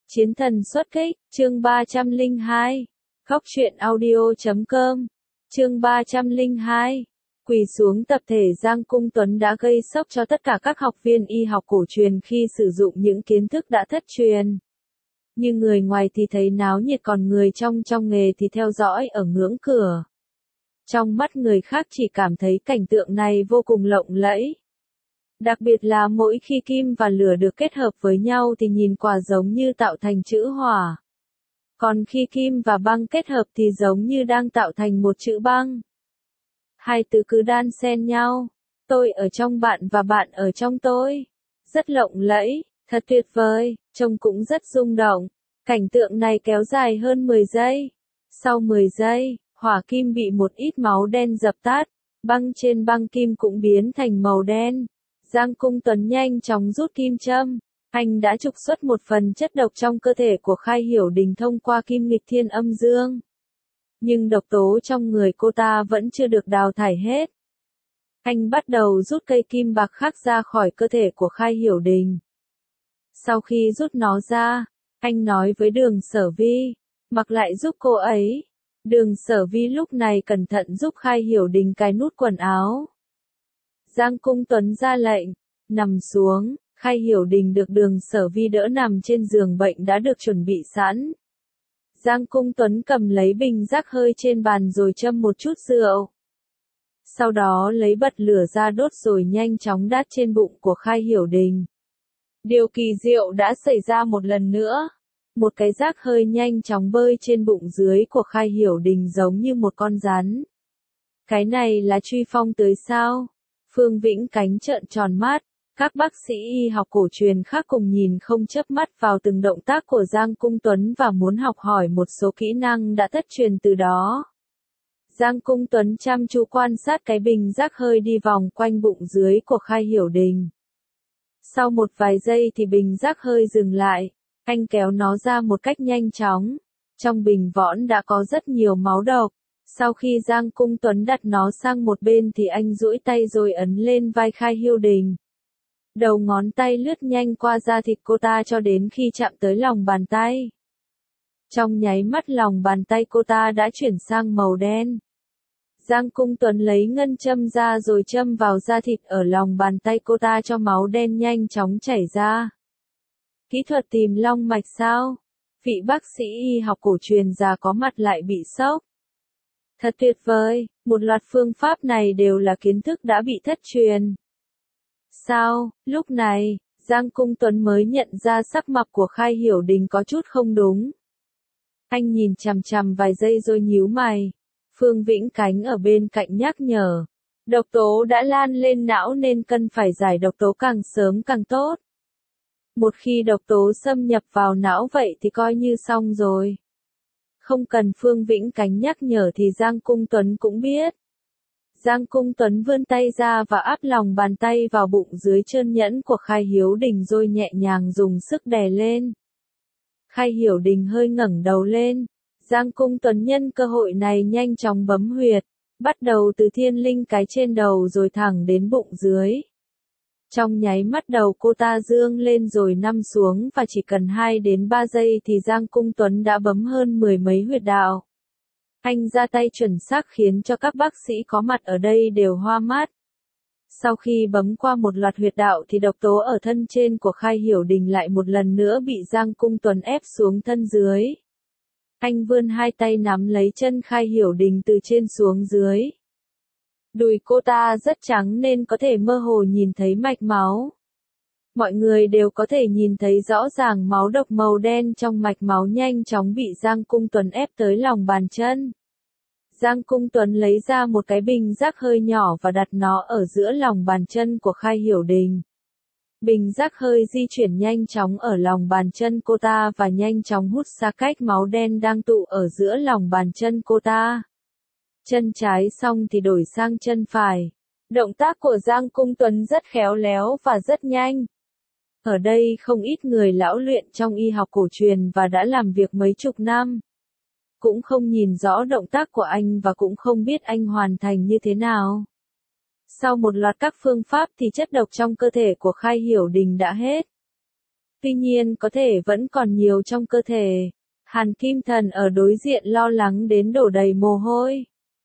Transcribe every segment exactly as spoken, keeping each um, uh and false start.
Chiến thần xuất kích, chương ba trăm lẻ hai. Góc truyện audio chấm com. Chương ba trăm lẻ hai. Quỳ xuống tập thể Giang Cung Tuấn đã gây sốc cho tất cả các học viên y học cổ truyền khi sử dụng những kiến thức đã thất truyền. Nhưng người ngoài thì thấy náo nhiệt, còn người trong trong nghề thì theo dõi ở ngưỡng cửa. Trong mắt người khác chỉ cảm thấy cảnh tượng này vô cùng lộng lẫy. Đặc biệt là mỗi khi kim và lửa được kết hợp với nhau thì nhìn quả giống như tạo thành chữ hỏa. Còn khi kim và băng kết hợp thì giống như đang tạo thành một chữ băng. Hai từ cứ đan xen nhau. Tôi ở trong bạn và bạn ở trong tôi. Rất lộng lẫy, thật tuyệt vời, trông cũng rất rung động. Cảnh tượng này kéo dài hơn mười giây. Sau mười giây, hỏa kim bị một ít máu đen dập tắt. Băng trên băng kim cũng biến thành màu đen. Giang Cung Tuấn nhanh chóng rút kim châm. Anh đã trục xuất một phần chất độc trong cơ thể của Khai Hiểu Đình thông qua kim nghịch thiên âm dương. Nhưng độc tố trong người cô ta vẫn chưa được đào thải hết. Anh bắt đầu rút cây kim bạc khác ra khỏi cơ thể của Khai Hiểu Đình. Sau khi rút nó ra, anh nói với Đường Sở Vi, mặc lại giúp cô ấy. Đường Sở Vi lúc này cẩn thận giúp Khai Hiểu Đình cài nút quần áo. Giang Cung Tuấn ra lệnh, nằm xuống. Khai Hiểu Đình được Đường Sở Vi đỡ nằm trên giường bệnh đã được chuẩn bị sẵn. Giang Cung Tuấn cầm lấy bình rác hơi trên bàn rồi châm một chút rượu. Sau đó lấy bật lửa ra đốt rồi nhanh chóng đát trên bụng của Khai Hiểu Đình. Điều kỳ diệu đã xảy ra một lần nữa. Một cái rác hơi nhanh chóng bơi trên bụng dưới của Khai Hiểu Đình giống như một con rắn. Cái này là truy phong tới sao? Phương Vĩnh Cánh trợn tròn mắt. Các bác sĩ y học cổ truyền khác cùng nhìn không chớp mắt vào từng động tác của Giang Cung Tuấn và muốn học hỏi một số kỹ năng đã thất truyền từ đó. Giang Cung Tuấn chăm chú quan sát cái bình rác hơi đi vòng quanh bụng dưới của Khai Hiểu Đình. Sau một vài giây thì bình rác hơi dừng lại, anh kéo nó ra một cách nhanh chóng. Trong bình võng đã có rất nhiều máu độc. Sau khi Giang Cung Tuấn đặt nó sang một bên thì anh duỗi tay rồi ấn lên vai Khai Hiểu Đình. Đầu ngón tay lướt nhanh qua da thịt cô ta cho đến khi chạm tới lòng bàn tay. Trong nháy mắt lòng bàn tay cô ta đã chuyển sang màu đen. Giang Cung Tuấn lấy ngân châm ra rồi châm vào da thịt ở lòng bàn tay cô ta cho máu đen nhanh chóng chảy ra. Kỹ thuật tìm long mạch sao? Vị bác sĩ y học cổ truyền già có mặt lại bị sốc. Thật tuyệt vời, một loạt phương pháp này đều là kiến thức đã bị thất truyền. Sao, lúc này, Giang Cung Tuấn mới nhận ra sắc mặt của Khai Hiểu Đình có chút không đúng. Anh nhìn chằm chằm vài giây rồi nhíu mày. Phương Vĩnh Cánh ở bên cạnh nhắc nhở. Độc tố đã lan lên não nên cần phải giải độc tố càng sớm càng tốt. Một khi độc tố xâm nhập vào não vậy thì coi như xong rồi. Không cần Phương Vĩnh Cánh nhắc nhở thì Giang Cung Tuấn cũng biết. Giang Cung Tuấn vươn tay ra và áp lòng bàn tay vào bụng dưới trơn nhẵn của Khai Hiểu Đình rồi nhẹ nhàng dùng sức đè lên. Khai Hiểu Đình hơi ngẩng đầu lên. Giang Cung Tuấn nhân cơ hội này nhanh chóng bấm huyệt, bắt đầu từ thiên linh cái trên đầu rồi thẳng đến bụng dưới. Trong nháy mắt đầu cô ta dương lên rồi nằm xuống và chỉ cần hai đến ba giây thì Giang Cung Tuấn đã bấm hơn mười mấy huyệt đạo. Anh ra tay chuẩn xác khiến cho các bác sĩ có mặt ở đây đều hoa mắt. Sau khi bấm qua một loạt huyệt đạo thì độc tố ở thân trên của Khai Hiểu Đình lại một lần nữa bị Giang Cung Tuấn ép xuống thân dưới. Anh vươn hai tay nắm lấy chân Khai Hiểu Đình từ trên xuống dưới. Đùi cô ta rất trắng nên có thể mơ hồ nhìn thấy mạch máu. Mọi người đều có thể nhìn thấy rõ ràng máu độc màu đen trong mạch máu nhanh chóng bị Giang Cung Tuấn ép tới lòng bàn chân. Giang Cung Tuấn lấy ra một cái bình rác hơi nhỏ và đặt nó ở giữa lòng bàn chân của Khai Hiểu Đình. Bình rác hơi di chuyển nhanh chóng ở lòng bàn chân cô ta và nhanh chóng hút xa cách máu đen đang tụ ở giữa lòng bàn chân cô ta. Chân trái xong thì đổi sang chân phải. Động tác của Giang Cung Tuấn rất khéo léo và rất nhanh. Ở đây không ít người lão luyện trong y học cổ truyền và đã làm việc mấy chục năm. Cũng không nhìn rõ động tác của anh và cũng không biết anh hoàn thành như thế nào. Sau một loạt các phương pháp thì chất độc trong cơ thể của Khai Hiểu Đình đã hết. Tuy nhiên có thể vẫn còn nhiều trong cơ thể. Hàn Kim Thần ở đối diện lo lắng đến đổ đầy mồ hôi.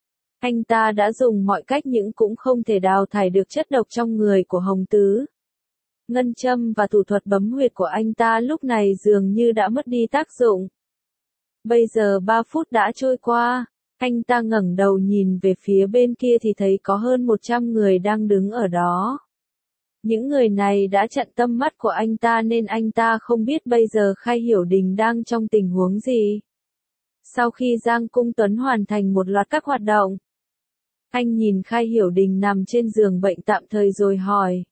Anh ta đã dùng mọi cách nhưng cũng không thể đào thải được chất độc trong người của Hồng Tứ. Ngân châm và thủ thuật bấm huyệt của anh ta lúc này dường như đã mất đi tác dụng. Bây giờ ba phút đã trôi qua, anh ta ngẩng đầu nhìn về phía bên kia thì thấy có hơn một trăm người đang đứng ở đó. Những người này đã chặn tâm mắt của anh ta nên anh ta không biết bây giờ Khai Hiểu Đình đang trong tình huống gì. Sau khi Giang Cung Tuấn hoàn thành một loạt các hoạt động, anh nhìn Khai Hiểu Đình nằm trên giường bệnh tạm thời rồi hỏi.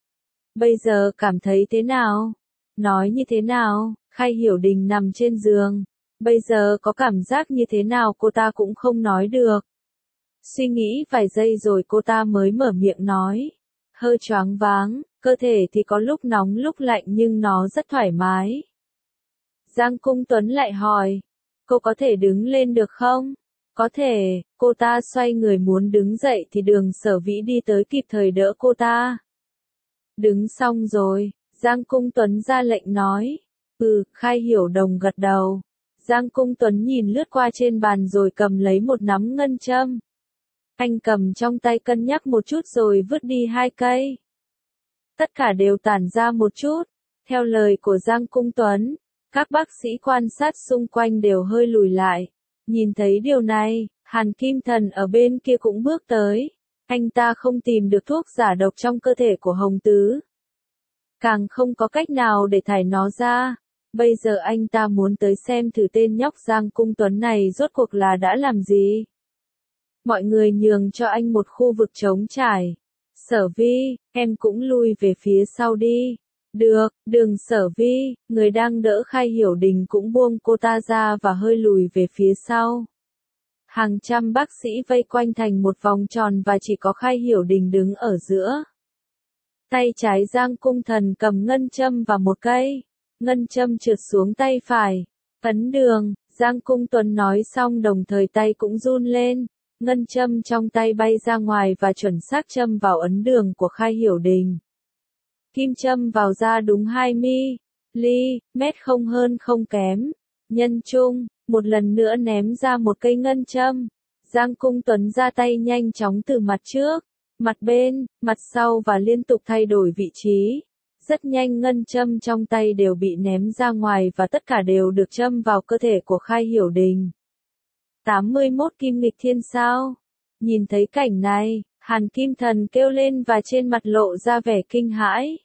Bây giờ cảm thấy thế nào? Nói như thế nào? Khai Hiểu Đình nằm trên giường. Bây giờ có cảm giác như thế nào cô ta cũng không nói được. Suy nghĩ vài giây rồi cô ta mới mở miệng nói. Hơi choáng váng, cơ thể thì có lúc nóng lúc lạnh nhưng nó rất thoải mái. Giang Cung Tuấn lại hỏi. Cô có thể đứng lên được không? Có thể, cô ta xoay người muốn đứng dậy thì Đường Sở Vĩ đi tới kịp thời đỡ cô ta. Đứng xong rồi, Giang Cung Tuấn ra lệnh nói. Ừ, Khai Hiểu Đồng gật đầu. Giang Cung Tuấn nhìn lướt qua trên bàn rồi cầm lấy một nắm ngân châm. Anh cầm trong tay cân nhắc một chút rồi vứt đi hai cây. Tất cả đều tản ra một chút. Theo lời của Giang Cung Tuấn, các bác sĩ quan sát xung quanh đều hơi lùi lại. Nhìn thấy điều này, Hàn Kim Thần ở bên kia cũng bước tới. Anh ta không tìm được thuốc giả độc trong cơ thể của Hồng Tứ. Càng không có cách nào để thải nó ra. Bây giờ anh ta muốn tới xem thử tên nhóc Giang Cung Tuấn này rốt cuộc là đã làm gì. Mọi người nhường cho anh một khu vực trống trải. Sở Vi, em cũng lui về phía sau đi. Được, Đường Sở Vi, người đang đỡ Khai Hiểu Đình cũng buông cô ta ra và hơi lùi về phía sau. Hàng trăm bác sĩ vây quanh thành một vòng tròn và chỉ có Khai Hiểu Đình đứng ở giữa. Tay trái Giang Cung Thần cầm ngân châm và một cây. Ngân châm trượt xuống tay phải. Ấn đường, Giang Cung Tuấn nói xong đồng thời tay cũng run lên. Ngân châm trong tay bay ra ngoài và chuẩn xác châm vào ấn đường của Khai Hiểu Đình. Kim châm vào ra đúng hai mi, ly, mét không hơn không kém. Nhân trung, một lần nữa ném ra một cây ngân châm. Giang Cung Tuấn ra tay nhanh chóng từ mặt trước, mặt bên, mặt sau và liên tục thay đổi vị trí. Rất nhanh ngân châm trong tay đều bị ném ra ngoài và tất cả đều được châm vào cơ thể của Khai Hiểu Đình. tám mươi mốt kim nghịch thiên sao? Nhìn thấy cảnh này, Hàn Kim Thần kêu lên và trên mặt lộ ra vẻ kinh hãi.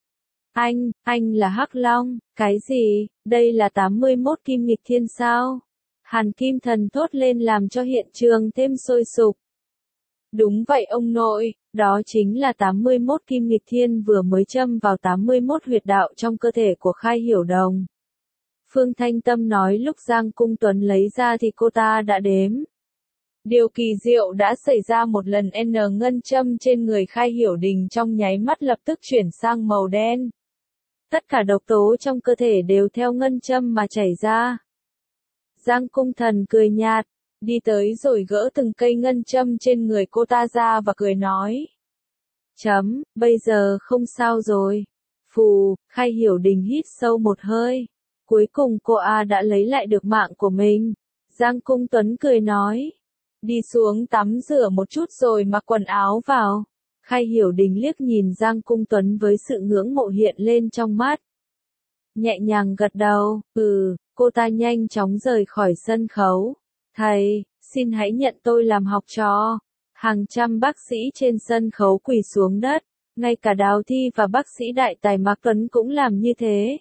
Anh, anh là Hắc Long, cái gì, đây là tám mươi mốt kim nghịch thiên sao? Hàn Kim Thần thốt lên làm cho hiện trường thêm sôi sục. Đúng vậy ông nội, đó chính là tám mươi mốt kim nghịch thiên vừa mới châm vào tám mươi mốt huyệt đạo trong cơ thể của Khai Hiểu Đồng. Phương Thanh Tâm nói lúc Giang Cung Tuấn lấy ra thì cô ta đã đếm. Điều kỳ diệu đã xảy ra một lần N ngân châm trên người Khai Hiểu Đình trong nháy mắt lập tức chuyển sang màu đen. Tất cả độc tố trong cơ thể đều theo ngân châm mà chảy ra. Giang Cung Thần cười nhạt, đi tới rồi gỡ từng cây ngân châm trên người cô ta ra và cười nói. Chấm, bây giờ không sao rồi. Phù, Khai Hiểu Đình hít sâu một hơi. Cuối cùng cô A đã lấy lại được mạng của mình. Giang Cung Tuấn cười nói. Đi xuống tắm rửa một chút rồi mặc quần áo vào. Khai Hiểu Đình liếc nhìn Giang Cung Tuấn với sự ngưỡng mộ hiện lên trong mắt. Nhẹ nhàng gật đầu, ừ, cô ta nhanh chóng rời khỏi sân khấu. Thầy, xin hãy nhận tôi làm học trò. Hàng trăm bác sĩ trên sân khấu quỳ xuống đất, ngay cả Đào Thi và bác sĩ đại tài Mạc Tuấn cũng làm như thế.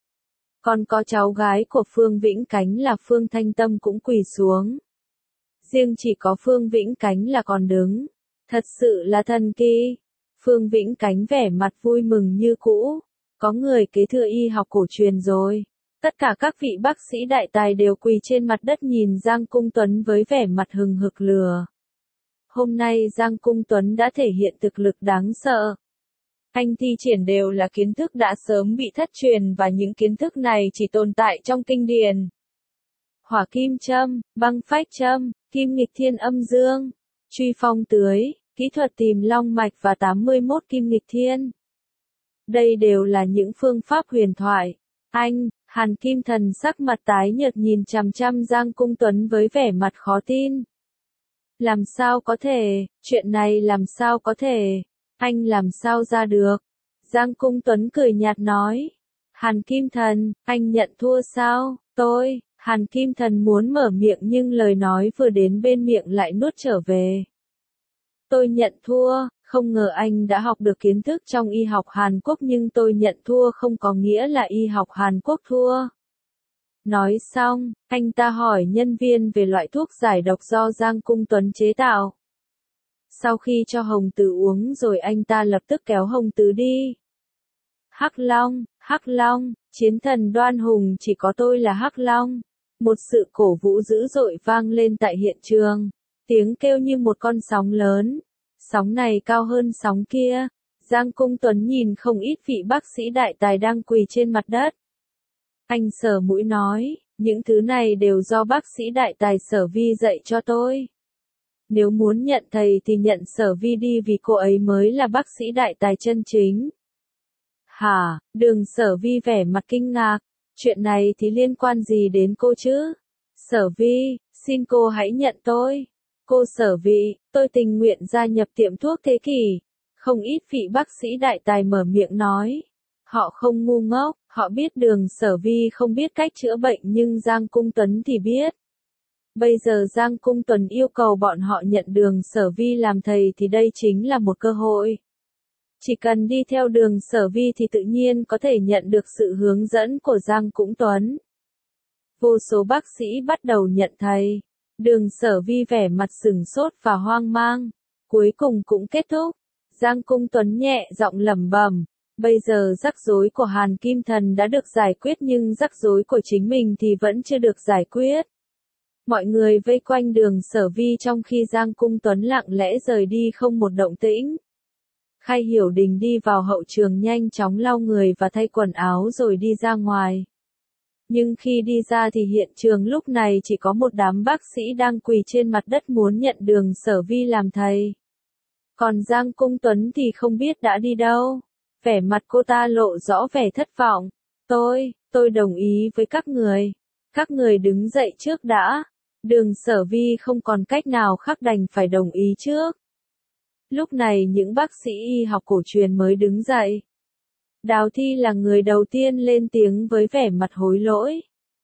Còn có cháu gái của Phương Vĩnh Cánh là Phương Thanh Tâm cũng quỳ xuống. Riêng chỉ có Phương Vĩnh Cánh là còn đứng. Thật sự là thần kỳ. Phương Vĩnh Cánh vẻ mặt vui mừng như cũ. Có người kế thừa y học cổ truyền rồi. Tất cả các vị bác sĩ đại tài đều quỳ trên mặt đất nhìn Giang Cung Tuấn với vẻ mặt hừng hực lửa. Hôm nay Giang Cung Tuấn đã thể hiện thực lực đáng sợ. Anh thi triển đều là kiến thức đã sớm bị thất truyền và những kiến thức này chỉ tồn tại trong kinh điển. Hỏa kim châm, băng phách châm, kim nghịch thiên âm dương, truy phong tưới, kỹ thuật tìm long mạch và tám mươi mốt kim nghịch thiên. Đây đều là những phương pháp huyền thoại. Anh, Hàn Kim Thần sắc mặt tái nhợt nhìn chằm chằm Giang Cung Tuấn với vẻ mặt khó tin. Làm sao có thể, chuyện này làm sao có thể, anh làm sao ra được? Giang Cung Tuấn cười nhạt nói. Hàn Kim Thần, anh nhận thua sao? Tôi, Hàn Kim Thần muốn mở miệng nhưng lời nói vừa đến bên miệng lại nuốt trở về. Tôi nhận thua, không ngờ anh đã học được kiến thức trong y học Hàn Quốc nhưng tôi nhận thua không có nghĩa là y học Hàn Quốc thua. Nói xong, anh ta hỏi nhân viên về loại thuốc giải độc do Giang Cung Tuấn chế tạo. Sau khi cho Hồng Tứ uống rồi anh ta lập tức kéo Hồng Tứ đi. Hắc Long, Hắc Long, chiến thần Đoan Hùng, chỉ có tôi là Hắc Long. Một sự cổ vũ dữ dội vang lên tại hiện trường. Tiếng kêu như một con sóng lớn. Sóng này cao hơn sóng kia. Giang Cung Tuấn nhìn không ít vị bác sĩ đại tài đang quỳ trên mặt đất. Anh sờ mũi nói, những thứ này đều do bác sĩ đại tài Sở Vi dạy cho tôi. Nếu muốn nhận thầy thì nhận Sở Vi đi vì cô ấy mới là bác sĩ đại tài chân chính. Hả, Đường Sở Vi vẻ mặt kinh ngạc, chuyện này thì liên quan gì đến cô chứ? Sở Vi, xin cô hãy nhận tôi. Cô Sở Vi, tôi tình nguyện gia nhập tiệm thuốc Thế Kỷ. Không ít vị bác sĩ đại tài mở miệng nói. Họ không ngu ngốc, họ biết Đường Sở Vi không biết cách chữa bệnh nhưng Giang Cung Tuấn thì biết. Bây giờ Giang Cung Tuấn yêu cầu bọn họ nhận Đường Sở Vi làm thầy thì đây chính là một cơ hội. Chỉ cần đi theo Đường Sở Vi thì tự nhiên có thể nhận được sự hướng dẫn của Giang Cung Tuấn. Vô số bác sĩ bắt đầu nhận thầy. Đường Sở Vi vẻ mặt sửng sốt và hoang mang. Cuối cùng cũng kết thúc. Giang Cung Tuấn nhẹ giọng lẩm bẩm. Bây giờ rắc rối của Hàn Kim Thần đã được giải quyết nhưng rắc rối của chính mình thì vẫn chưa được giải quyết. Mọi người vây quanh Đường Sở Vi trong khi Giang Cung Tuấn lặng lẽ rời đi không một động tĩnh. Khai Hiểu Đình đi vào hậu trường nhanh chóng lau người và thay quần áo rồi đi ra ngoài. Nhưng khi đi ra thì hiện trường lúc này chỉ có một đám bác sĩ đang quỳ trên mặt đất muốn nhận Đường Sở Vi làm thầy. Còn Giang Cung Tuấn thì không biết đã đi đâu. Vẻ mặt cô ta lộ rõ vẻ thất vọng. Tôi, tôi đồng ý với các người. Các người đứng dậy trước đã. Đường Sở Vi không còn cách nào khác đành phải đồng ý trước. Lúc này những bác sĩ y học cổ truyền mới đứng dậy. Đào Thi là người đầu tiên lên tiếng với vẻ mặt hối lỗi.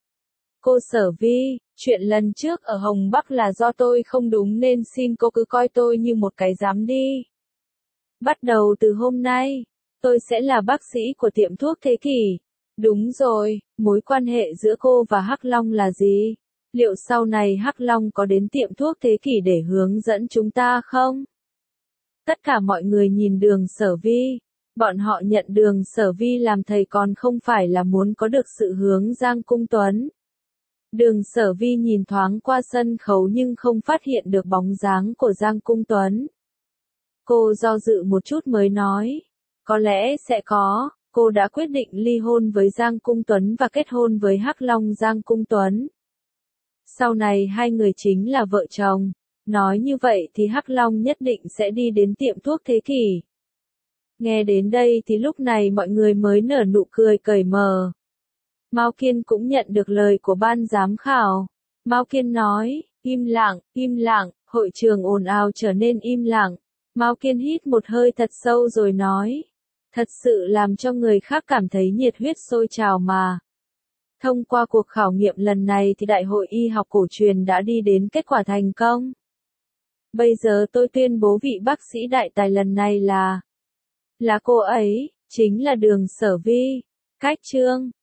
Cô Sở Vi, chuyện lần trước ở Hồng Bắc là do tôi không đúng nên xin cô cứ coi tôi như một cái giám đi. Bắt đầu từ hôm nay, tôi sẽ là bác sĩ của tiệm thuốc Thế Kỷ. Đúng rồi, mối quan hệ giữa cô và Hắc Long là gì? Liệu sau này Hắc Long có đến tiệm thuốc Thế Kỷ để hướng dẫn chúng ta không? Tất cả mọi người nhìn Đường Sở Vi. Bọn họ nhận Đường Sở Vi làm thầy còn không phải là muốn có được sự hướng Giang Cung Tuấn. Đường Sở Vi nhìn thoáng qua sân khấu nhưng không phát hiện được bóng dáng của Giang Cung Tuấn. Cô do dự một chút mới nói. Có lẽ sẽ có, cô đã quyết định ly hôn với Giang Cung Tuấn và kết hôn với Hắc Long Giang Cung Tuấn. Sau này hai người chính là vợ chồng. Nói như vậy thì Hắc Long nhất định sẽ đi đến tiệm thuốc Thế Kỷ. Nghe đến đây thì lúc này mọi người mới nở nụ cười cởi mở. Mao Kiên cũng nhận được lời của ban giám khảo. Mao Kiên nói, im lặng, im lặng, hội trường ồn ào trở nên im lặng. Mao Kiên hít một hơi thật sâu rồi nói, thật sự làm cho người khác cảm thấy nhiệt huyết sôi trào mà. Thông qua cuộc khảo nghiệm lần này thì Đại hội Y học cổ truyền đã đi đến kết quả thành công. Bây giờ tôi tuyên bố vị bác sĩ đại tài lần này là, là cô ấy, chính là Đường Sở Vi. Cách chương